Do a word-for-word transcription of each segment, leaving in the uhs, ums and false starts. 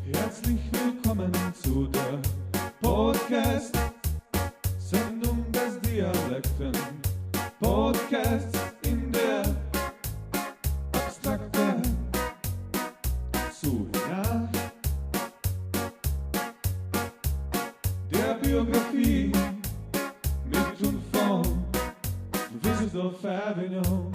Herzlich willkommen zu der Podcast-Sendung des Dialekten. Podcast in der abstrakten Zuhörer der Biografie mit und von Christoph Avignon.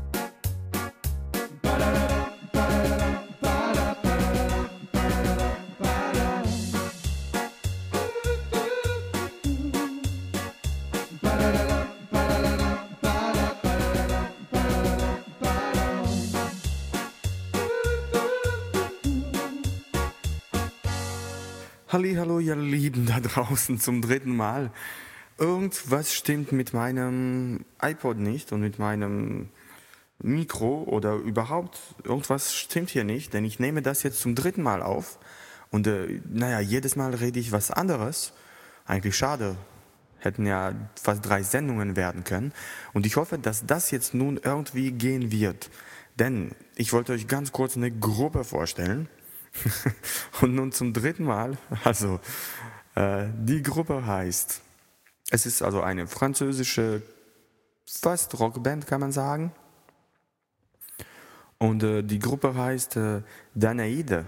Hallihallo, ihr Lieben da draußen zum dritten Mal. Irgendwas stimmt mit meinem iPod nicht und mit meinem Mikro oder überhaupt irgendwas stimmt hier nicht, denn ich nehme das jetzt zum dritten Mal auf und äh, naja, jedes Mal rede ich was anderes. Eigentlich schade, hätten ja fast drei Sendungen werden können und ich hoffe, dass das jetzt nun irgendwie gehen wird, denn ich wollte euch ganz kurz eine Gruppe vorstellen. Und nun zum dritten Mal, also äh, die Gruppe heißt, es ist also eine französische, fast Rockband kann man sagen. Und äh, die Gruppe heißt äh, Danaïde.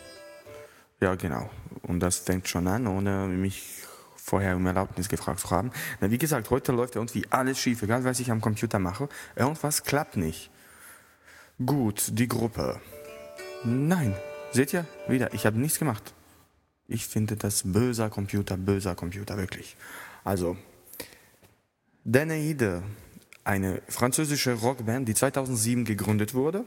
Ja genau, und das fängt schon an, ohne mich vorher um Erlaubnis gefragt zu haben. Na, wie gesagt, heute läuft irgendwie alles schief, egal was ich am Computer mache, irgendwas klappt nicht. Gut, die Gruppe. Nein. Seht ihr? Wieder, ich habe nichts gemacht. Ich finde das böser Computer, böser Computer, wirklich. Also, Danaïde, eine französische Rockband, die zweitausendsieben gegründet wurde.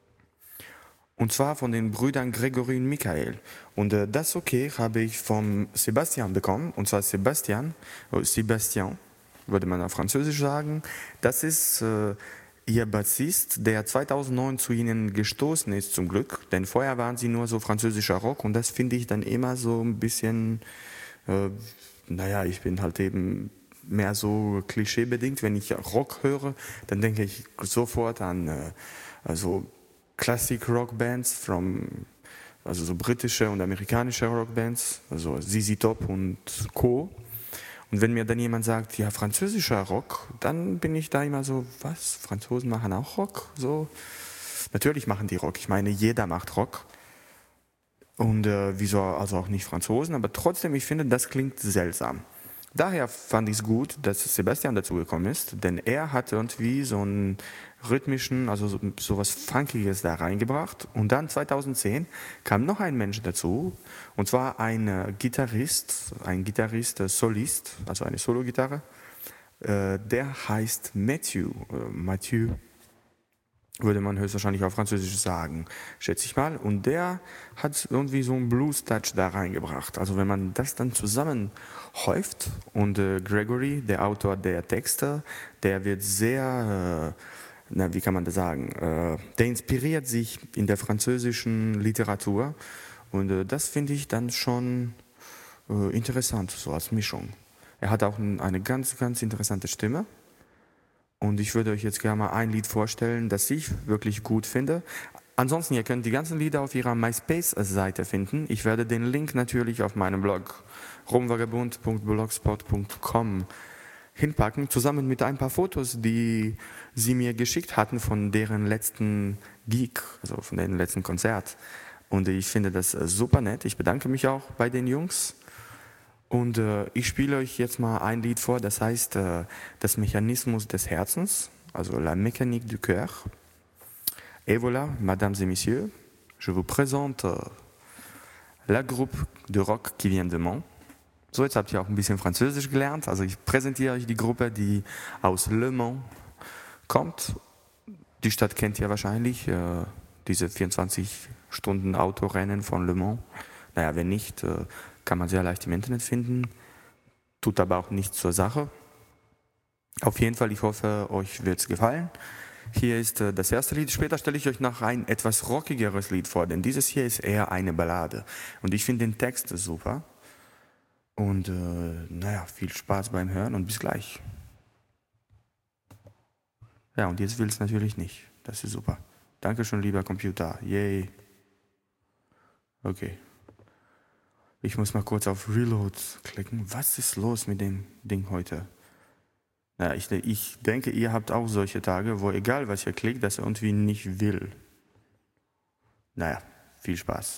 Und zwar von den Brüdern Gregory und Michael. Und äh, das Okay habe ich vom Sebastian bekommen. Und zwar Sebastian, äh, Sebastian, würde man auf Französisch sagen. Das ist äh, ihr Bassist, der zweitausendneun zu ihnen gestoßen ist, zum Glück, denn vorher waren sie nur so französischer Rock und das finde ich dann immer so ein bisschen, äh, naja, ich bin halt eben mehr so klischeebedingt, wenn ich Rock höre, dann denke ich sofort an äh, also Classic Rock Bands, from, also so britische und amerikanische Rockbands, also Z Z Top und Co. Und wenn mir dann jemand sagt, ja, französischer Rock, dann bin ich da immer so, was, Franzosen machen auch Rock? So, natürlich machen die Rock, ich meine, jeder macht Rock. Und äh, wieso also auch nicht Franzosen, aber trotzdem, ich finde, das klingt seltsam. Daher fand ich es gut, dass Sebastian dazugekommen ist, denn er hat irgendwie so einen rhythmischen, also so, so was Funkiges da reingebracht. Und dann zweitausendzehn kam noch ein Mensch dazu, und zwar ein äh, Gitarrist, ein Gitarrist, äh, Solist, also eine Solo-Gitarre, äh, der heißt Mathieu, äh, Mathieu, würde man höchstwahrscheinlich auf Französisch sagen, schätze ich mal. Und der hat irgendwie so einen Blues-Touch da reingebracht. Also wenn man das dann zusammenhäuft und äh, Gregory, der Autor der Texte, der wird sehr, äh, na, wie kann man das sagen, äh, der inspiriert sich in der französischen Literatur. Und äh, das finde ich dann schon äh, interessant, so als Mischung. Er hat auch ein, eine ganz, ganz interessante Stimme. Und ich würde euch jetzt gerne mal ein Lied vorstellen, das ich wirklich gut finde. Ansonsten, ihr könnt die ganzen Lieder auf ihrer MySpace-Seite finden. Ich werde den Link natürlich auf meinem Blog rumvagabund punkt blogspot punkt com hinpacken, zusammen mit ein paar Fotos, die sie mir geschickt hatten von deren letzten Gig, also von deren letzten Konzert. Und ich finde das super nett. Ich bedanke mich auch bei den Jungs. Und äh, ich spiele euch jetzt mal ein Lied vor, das heißt äh, das Mechanismus des Herzens, also La Mécanique du Cœur. Et voilà, mesdames et messieurs, je vous présente euh, la groupe de rock qui vient de Mans. So, jetzt habt ihr auch ein bisschen Französisch gelernt. Also ich präsentiere euch die Gruppe, die aus Le Mans kommt. Die Stadt kennt ihr wahrscheinlich, äh, diese vierundzwanzig Stunden Autorennen von Le Mans. Naja, wenn nicht, äh, kann man sehr leicht im Internet finden, tut aber auch nichts zur Sache. Auf jeden Fall, ich hoffe, euch wird es gefallen. Hier ist äh, das erste Lied. Später stelle ich euch noch ein etwas rockigeres Lied vor, denn dieses hier ist eher eine Ballade. Und ich finde den Text super. Und äh, naja, viel Spaß beim Hören und bis gleich. Ja, und jetzt will es natürlich nicht. Das ist super. Dankeschön, lieber Computer. Yay. Okay. Ich muss mal kurz auf Reload klicken. Was ist los mit dem Ding heute? Naja, ich, ich denke, ihr habt auch solche Tage, wo egal was ihr klickt, das irgendwie nicht will. Naja, viel Spaß.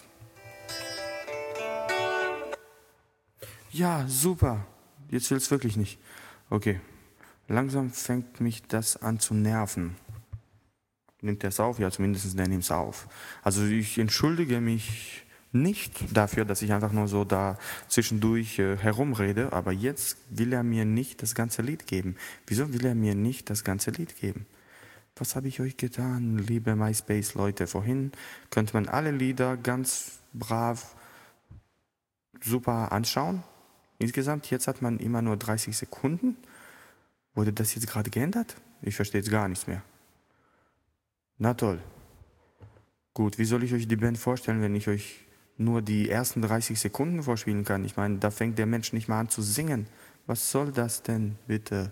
Ja, super. Jetzt will es wirklich nicht. Okay. Langsam fängt mich das an zu nerven. Nimmt er es auf? Ja, zumindest der nimmt es auf. Also ich entschuldige mich nicht dafür, dass ich einfach nur so da zwischendurch äh, herumrede, aber jetzt will er mir nicht das ganze Lied geben. Wieso will er mir nicht das ganze Lied geben? Was habe ich euch getan, liebe MySpace-Leute? Vorhin könnte man alle Lieder ganz brav, super anschauen. Insgesamt, jetzt hat man immer nur dreißig Sekunden. Wurde das jetzt gerade geändert? Ich verstehe jetzt gar nichts mehr. Na toll. Gut, wie soll ich euch die Band vorstellen, wenn ich euch nur die ersten dreißig Sekunden vorspielen kann? Ich meine, da fängt der Mensch nicht mal an zu singen. Was soll das denn, bitte?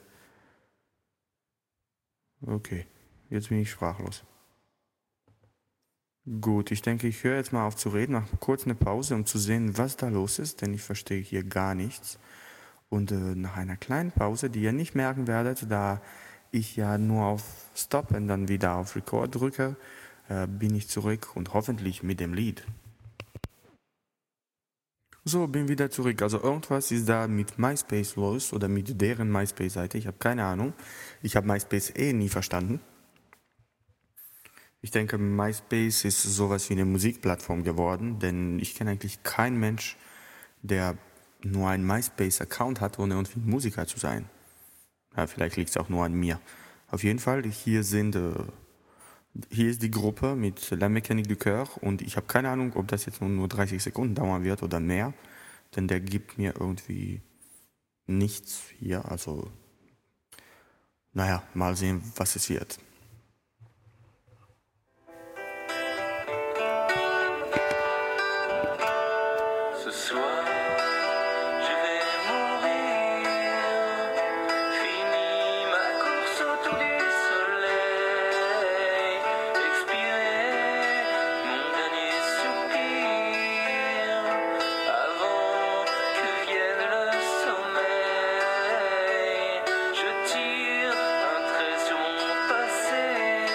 Okay, jetzt bin ich sprachlos. Gut, ich denke, ich höre jetzt mal auf zu reden, mache kurz eine Pause, um zu sehen, was da los ist, denn ich verstehe hier gar nichts. Und äh, nach einer kleinen Pause, die ihr nicht merken werdet, da ich ja nur auf Stop und dann wieder auf Record drücke, äh, bin ich zurück und hoffentlich mit dem Lied. So, bin wieder zurück. Also irgendwas ist da mit MySpace los oder mit deren MySpace-Seite. Ich habe keine Ahnung. Ich habe MySpace eh nie verstanden. Ich denke, MySpace ist sowas wie eine Musikplattform geworden, denn ich kenne eigentlich keinen Mensch, der nur einen MySpace-Account hat, ohne irgendwie Musiker zu sein. Ja, vielleicht liegt es auch nur an mir. Auf jeden Fall, hier sind, äh, hier ist die Gruppe mit La Mécanique du Cœur und ich habe keine Ahnung, ob das jetzt nur, nur dreißig Sekunden dauern wird oder mehr, denn der gibt mir irgendwie nichts hier, also naja, mal sehen, was es wird. Ce soir, je vais mourir. Fini ma course autour du soleil. Expirer mon dernier soupir avant que vienne le sommeil. Je tire un trait sur mon passé.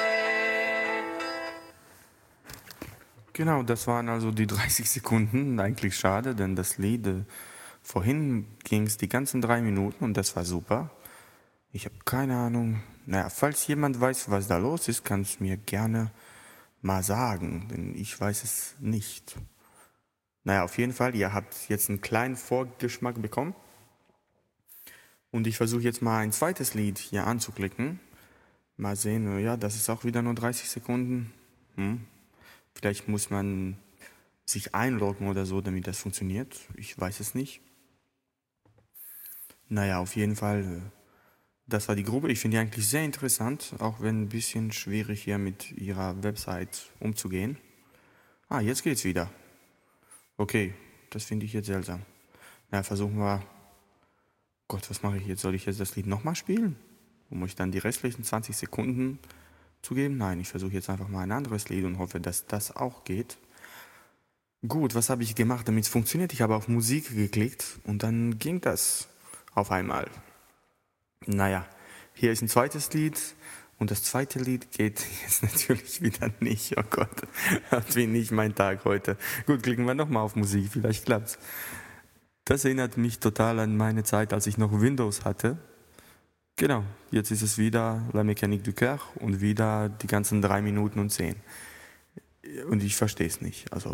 Genau, das waren also die dreißig Sekunden. Eigentlich schade, denn das Lied, äh, vorhin ging es die ganzen drei Minuten und das war super. Ich habe keine Ahnung. Naja, falls jemand weiß, was da los ist, kann es mir gerne mal sagen, denn ich weiß es nicht. Naja, auf jeden Fall, ihr habt jetzt einen kleinen Vorgeschmack bekommen. Und ich versuche jetzt mal ein zweites Lied hier anzuklicken. Mal sehen, ja, das ist auch wieder nur dreißig Sekunden. Hm. Vielleicht muss man sich einloggen oder so, damit das funktioniert. Ich weiß es nicht. Naja, auf jeden Fall, äh, das war die Gruppe. Ich finde die eigentlich sehr interessant, auch wenn ein bisschen schwierig hier mit ihrer Website umzugehen. Ah, jetzt geht's wieder. Okay, das finde ich jetzt seltsam. Na, versuchen wir. Gott, was mache ich jetzt? Soll ich jetzt das Lied nochmal spielen? Um euch dann die restlichen zwanzig Sekunden zu geben? Nein, ich versuche jetzt einfach mal ein anderes Lied und hoffe, dass das auch geht. Gut, was habe ich gemacht, damit es funktioniert? Ich habe auf Musik geklickt und dann ging das auf einmal. Naja, hier ist ein zweites Lied und das zweite Lied geht jetzt natürlich wieder nicht. Oh Gott, das wie nicht mein Tag heute. Gut, klicken wir nochmal auf Musik, vielleicht klappt's. Das erinnert mich total an meine Zeit, als ich noch Windows hatte. Genau, jetzt ist es wieder La Mécanique du Cœur und wieder die ganzen drei Minuten und zehn. Und ich verstehe es nicht, also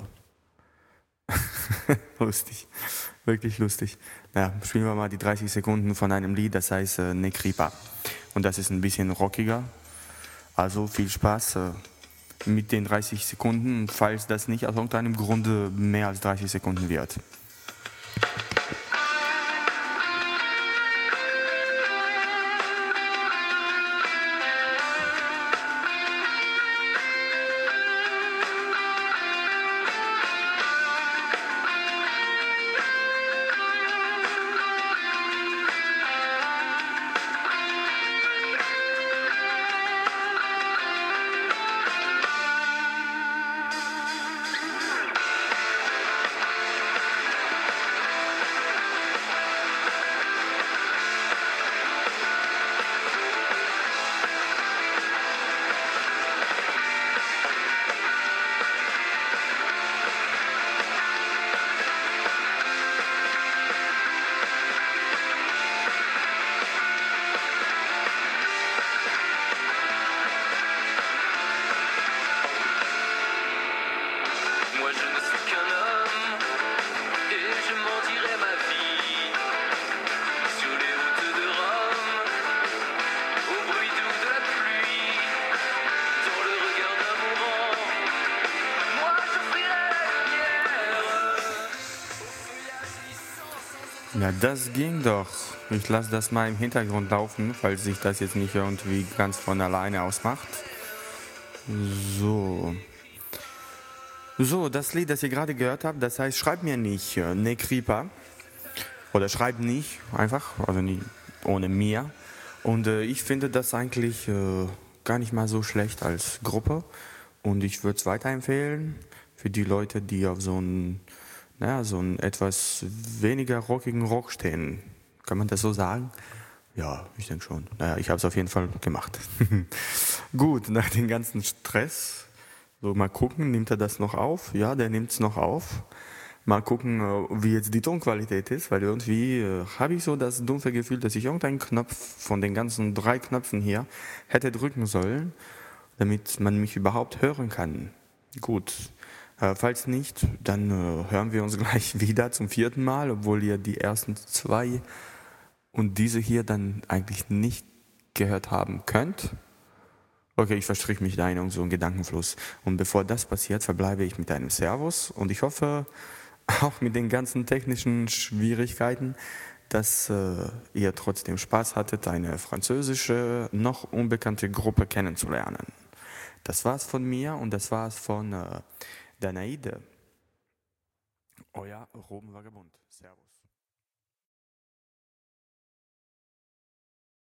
lustig, wirklich lustig. Naja, spielen wir mal die dreißig Sekunden von einem Lied, das heißt äh, Ne crie pas. Und das ist ein bisschen rockiger, also viel Spaß äh, mit den dreißig Sekunden, falls das nicht aus irgendeinem Grunde mehr als dreißig Sekunden wird. Ja, das ging doch. Ich lasse das mal im Hintergrund laufen, falls sich das jetzt nicht irgendwie ganz von alleine ausmacht. So. So, das Lied, das ihr gerade gehört habt, das heißt, schreibt mir nicht äh, Ne Creeper. Oder schreibt nicht, einfach, also nie, ohne mir. Und äh, ich finde das eigentlich äh, gar nicht mal so schlecht als Gruppe. Und ich würde es weiterempfehlen für die Leute, die auf so einen, naja, so einen etwas weniger rockigen Rock stehen. Kann man das so sagen? Ja, ich denke schon. Naja, ich habe es auf jeden Fall gemacht. Gut, nach dem ganzen Stress, so mal gucken, nimmt er das noch auf? Ja, der nimmt es noch auf. Mal gucken, äh, wie jetzt die Tonqualität ist, weil irgendwie äh, habe ich so das dumpfe Gefühl, dass ich irgendeinen Knopf von den ganzen drei Knöpfen hier hätte drücken sollen, damit man mich überhaupt hören kann. Gut, äh, falls nicht, dann äh, hören wir uns gleich wieder zum vierten Mal, obwohl ihr die ersten zwei und diese hier dann eigentlich nicht gehört haben könnt. Okay, ich verstrich mich da in so einen Gedankenfluss. Und bevor das passiert, verbleibe ich mit einem Servus und ich hoffe, auch mit den ganzen technischen Schwierigkeiten, dass äh, ihr trotzdem Spaß hattet, eine französische, noch unbekannte Gruppe kennenzulernen. Das war's von mir und das war's von äh, Danaide. Euer Robenvagabund. Servus.